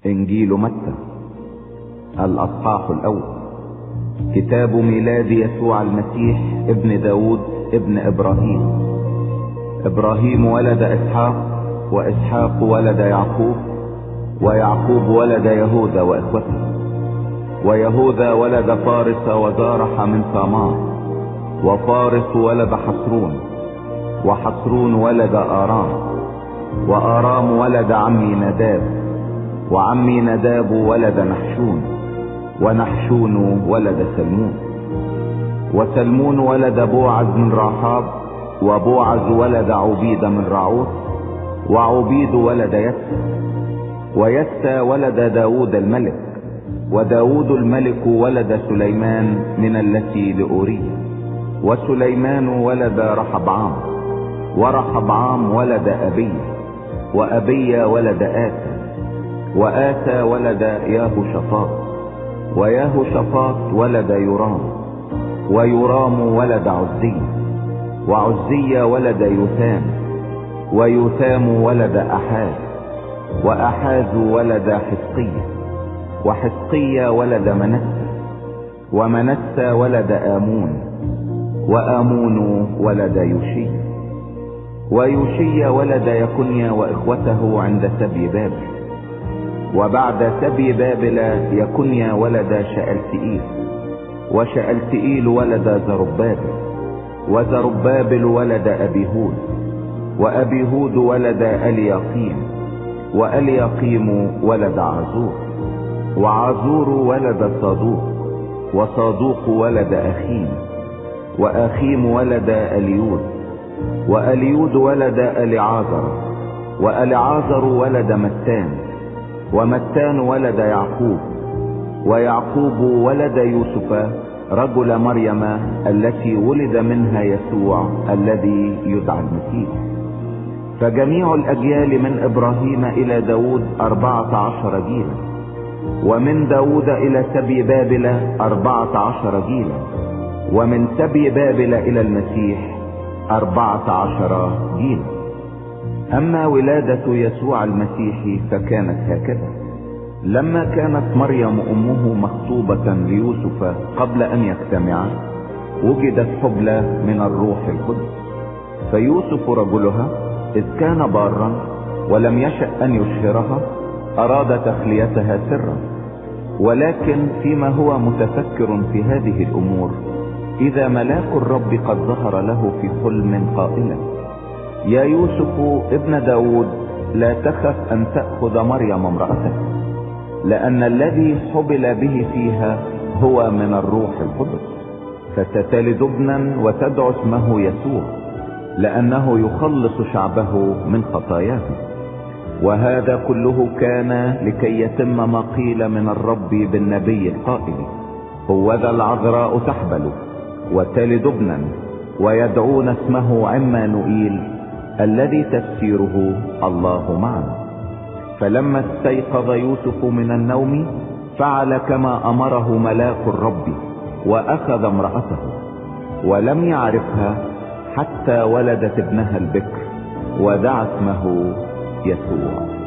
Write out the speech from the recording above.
إنجيل متى الأصحاح الأول. كتاب ميلاد يسوع المسيح ابن داود ابن إبراهيم. إبراهيم ولد إسحاق، وإسحاق ولد يعقوب، ويعقوب ولد يهوذا وإخوته، ويهوذا ولد فارس وزارح من ثامار، وفارس ولد حصرون، وحصرون ولد آرام، وآرام ولد عمي نداب، وعمي نداب ولد نحشون، ونحشون ولد سلمون، وسلمون ولد بوعز من راحاب، وبوعز ولد عبيد من راعوث، وعبيد ولد يسى، ويسى ولد داود الملك، وداود الملك ولد سليمان من التي لأورية، وسليمان ولد رحبعام، ورحبعام ولد أبي، وأبي ولد آسى، وآسى ولد ياهوشافاط، وياهوشافاط ولد يورام، ويورام ولد عزي، وعزي ولد يوثام، ويوثام ولد أحاز، وأحاز ولد حزقية، وحزقية ولد منسى، ومنسى ولد آمون، وآمون ولد يوشي، ويوشي ولد يكنيا وإخوته عند سبي بابل، وبعد سبي بابل يكنيا ولد شألتئيل، وشألتئيل ولد زربابل، وزربابل ولد أبيهود، وأبيهود ولد ألياقيم، وألياقيم ولد عزور، وعزور ولد صادوق، وصادوق ولد أخيم، وأخيم ولد أليود، وأليود ولد أليعازر، وأليعازر ولد متان، ومتان ولد يعقوب، ويعقوب ولد يوسف رجل مريم التي ولد منها يسوع الذي يدعى المسيح. فجميع الأجيال من إبراهيم إلى داود 14 جيلا، ومن داود إلى سبي بابل 14 جيلا، ومن سبي بابل إلى المسيح 14 جيلا. أما ولادة يسوع المسيح فكانت هكذا: لما كانت مريم أمه مخطوبة ليوسف قبل أن يجتمعا، وجدت حبلى من الروح القدس، فيوسف رجلها إذ كان بارا ولم يشأ أن يشهرها أراد تخليتها سرا، ولكن فيما هو متفكر في هذه الأمور إذا ملاك الرب قد ظهر له في حلم قائلا: يا يوسف ابن داود، لا تخف أن تأخذ مريم امرأتك، لأن الذي حبل به فيها هو من الروح القدس، فستلد ابنا وتدعو اسمه يسوع، لأنه يخلص شعبه من خطاياهم. وهذا كله كان لكي يتم ما قيل من الرب بالنبي القائل: هوذا العذراء تحبل وتلد ابنا ويدعون اسمه عمانوئيل، الذي تفسيره الله معنا. فلما استيقظ يوسف من النوم فعل كما أمره ملاك الرب، وأخذ امرأته، ولم يعرفها حتى ولدت ابنها البكر، ودعا اسمه يسوع.